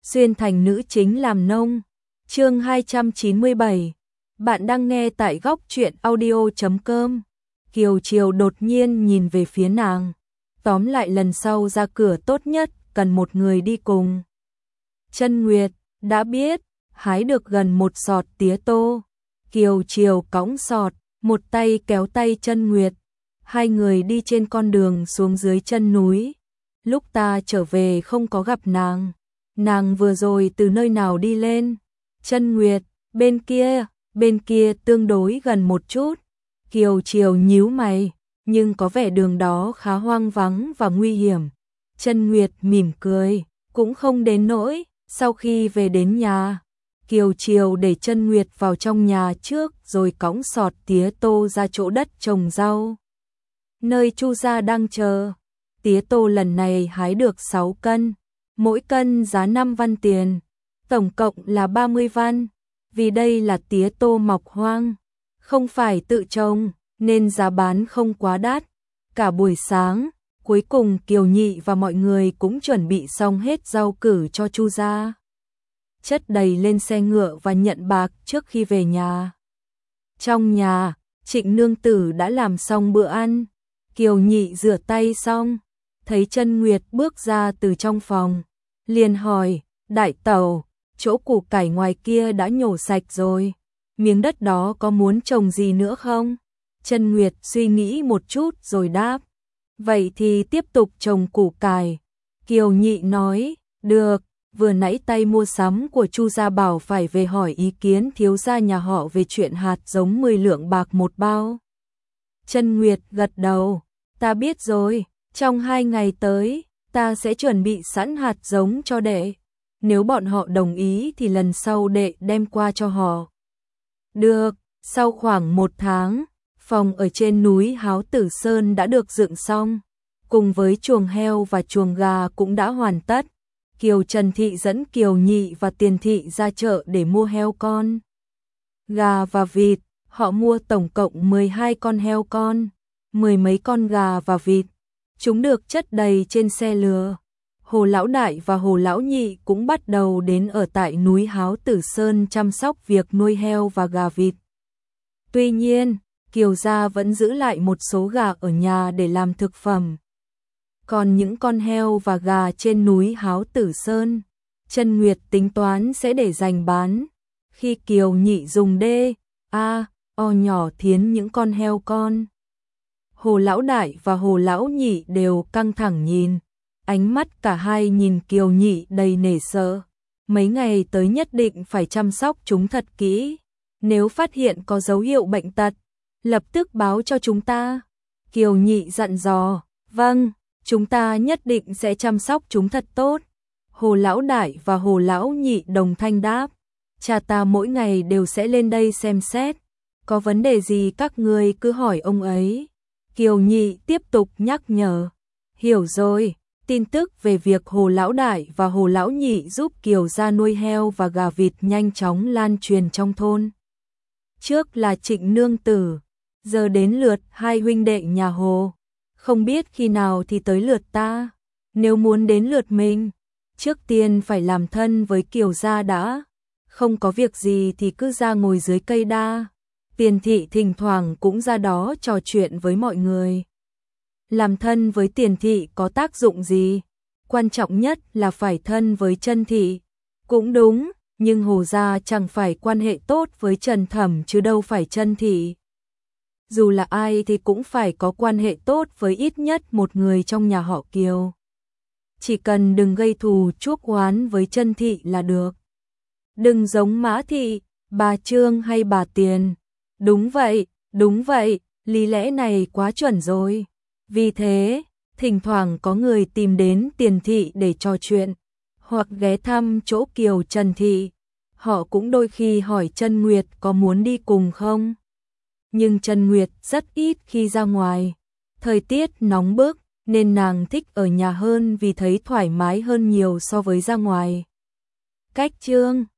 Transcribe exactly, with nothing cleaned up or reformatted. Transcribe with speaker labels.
Speaker 1: xuyên thành nữ chính làm nông. Chương hai trăm chín mươi bảy. Bạn đang nghe tại góc truyện audio chấm com. Kiều Triều đột nhiên nhìn về phía nàng. Tóm lại lần sau ra cửa tốt nhất cần một người đi cùng. Chân Nguyệt, đã biết, hái được gần một sọt tía tô. Kiều Triều cõng sọt, một tay kéo tay Chân Nguyệt. Hai người đi trên con đường xuống dưới chân núi. Lúc ta trở về không có gặp nàng. Nàng vừa rồi từ nơi nào đi lên? Chân Nguyệt, bên kia, bên kia tương đối gần một chút. Kiều Triều nhíu mày, nhưng có vẻ đường đó khá hoang vắng và nguy hiểm. Chân Nguyệt mỉm cười, cũng không đến nỗi. Sau khi về đến nhà, Kiều Triều để Chân Nguyệt vào trong nhà trước rồi cõng sọt tía tô ra chỗ đất trồng rau. Nơi Chu gia đang chờ. Tía tô lần này hái được sáu cân, mỗi cân giá năm văn tiền, tổng cộng là ba mươi văn. Vì đây là tía tô mọc hoang, không phải tự trồng, nên giá bán không quá đắt. Cả buổi sáng, cuối cùng Kiều Nhị và mọi người cũng chuẩn bị xong hết rau cử cho Chu gia. Chất đầy lên xe ngựa và nhận bạc trước khi về nhà. Trong nhà, Trịnh nương tử đã làm xong bữa ăn. Kiều Nhị rửa tay xong, thấy Chân Nguyệt bước ra từ trong phòng, liền hỏi, đại tẩu, chỗ củ cải ngoài kia đã nhổ sạch rồi, miếng đất đó có muốn trồng gì nữa không? Chân Nguyệt suy nghĩ một chút rồi đáp, vậy thì tiếp tục trồng củ cải. Kiều Nhị nói, được, vừa nãy tay mua sắm của Chu gia bảo phải về hỏi ý kiến thiếu gia nhà họ về chuyện hạt giống mười lượng bạc một bao. Chân Nguyệt gật đầu, ta biết rồi, trong hai ngày tới, ta sẽ chuẩn bị sẵn hạt giống cho đệ. Nếu bọn họ đồng ý thì lần sau đệ đem qua cho họ. Được, sau khoảng một tháng, phòng ở trên núi Háo Tử Sơn đã được dựng xong, cùng với chuồng heo và chuồng gà cũng đã hoàn tất. Kiều Trần Thị dẫn Kiều Nhị và Tiền Thị ra chợ để mua heo con, gà và vịt. Họ mua tổng cộng mười hai con heo con, mười mấy con gà và vịt. Chúng được chất đầy trên xe lừa. Hồ Lão Đại và Hồ Lão Nhị cũng bắt đầu đến ở tại núi Háo Tử Sơn chăm sóc việc nuôi heo và gà vịt. Tuy nhiên, Kiều gia vẫn giữ lại một số gà ở nhà để làm thực phẩm. Còn những con heo và gà trên núi Háo Tử Sơn, Chân Nguyệt tính toán sẽ để dành bán. Khi Kiều Nhị dùng đê, a, o nhỏ thiến những con heo con, Hồ Lão Đại và Hồ Lão Nhị đều căng thẳng nhìn. Ánh mắt cả hai nhìn Kiều Nhị đầy nể sợ. Mấy ngày tới nhất định phải chăm sóc chúng thật kỹ. Nếu phát hiện có dấu hiệu bệnh tật, lập tức báo cho chúng ta. Kiều Nhị dặn dò, vâng, chúng ta nhất định sẽ chăm sóc chúng thật tốt. Hồ Lão Đại và Hồ Lão Nhị đồng thanh đáp, cha ta mỗi ngày đều sẽ lên đây xem xét. Có vấn đề gì các ngươi cứ hỏi ông ấy. Kiều Nhị tiếp tục nhắc nhở. Hiểu rồi, tin tức về việc Hồ Lão Đại và Hồ Lão Nhị giúp Kiều gia nuôi heo và gà vịt nhanh chóng lan truyền trong thôn. Trước là Trịnh nương tử, giờ đến lượt hai huynh đệ nhà Hồ. Không biết khi nào thì tới lượt ta. Nếu muốn đến lượt mình, trước tiên phải làm thân với Kiều gia đã. Không có việc gì thì cứ ra ngồi dưới cây đa. Tiền Thị thỉnh thoảng cũng ra đó trò chuyện với mọi người. Làm thân với Tiền Thị có tác dụng gì? Quan trọng nhất là phải thân với Chân Thị. Cũng đúng, nhưng Hồ gia chẳng phải quan hệ tốt với Trần Thẩm chứ đâu phải Chân Thị. Dù là ai thì cũng phải có quan hệ tốt với ít nhất một người trong nhà họ Kiều. Chỉ cần đừng gây thù chuốc oán với Chân Thị là được. Đừng giống Mã Thị, bà Trương hay bà Tiền. Đúng vậy, đúng vậy, lý lẽ này quá chuẩn rồi. Vì thế, thỉnh thoảng có người tìm đến Tiền Thị để trò chuyện, hoặc ghé thăm chỗ Kiều Trần Thị. Họ cũng đôi khi hỏi Chân Nguyệt có muốn đi cùng không. Nhưng Chân Nguyệt rất ít khi ra ngoài. Thời tiết nóng bức, nên nàng thích ở nhà hơn vì thấy thoải mái hơn nhiều so với ra ngoài. Cách chương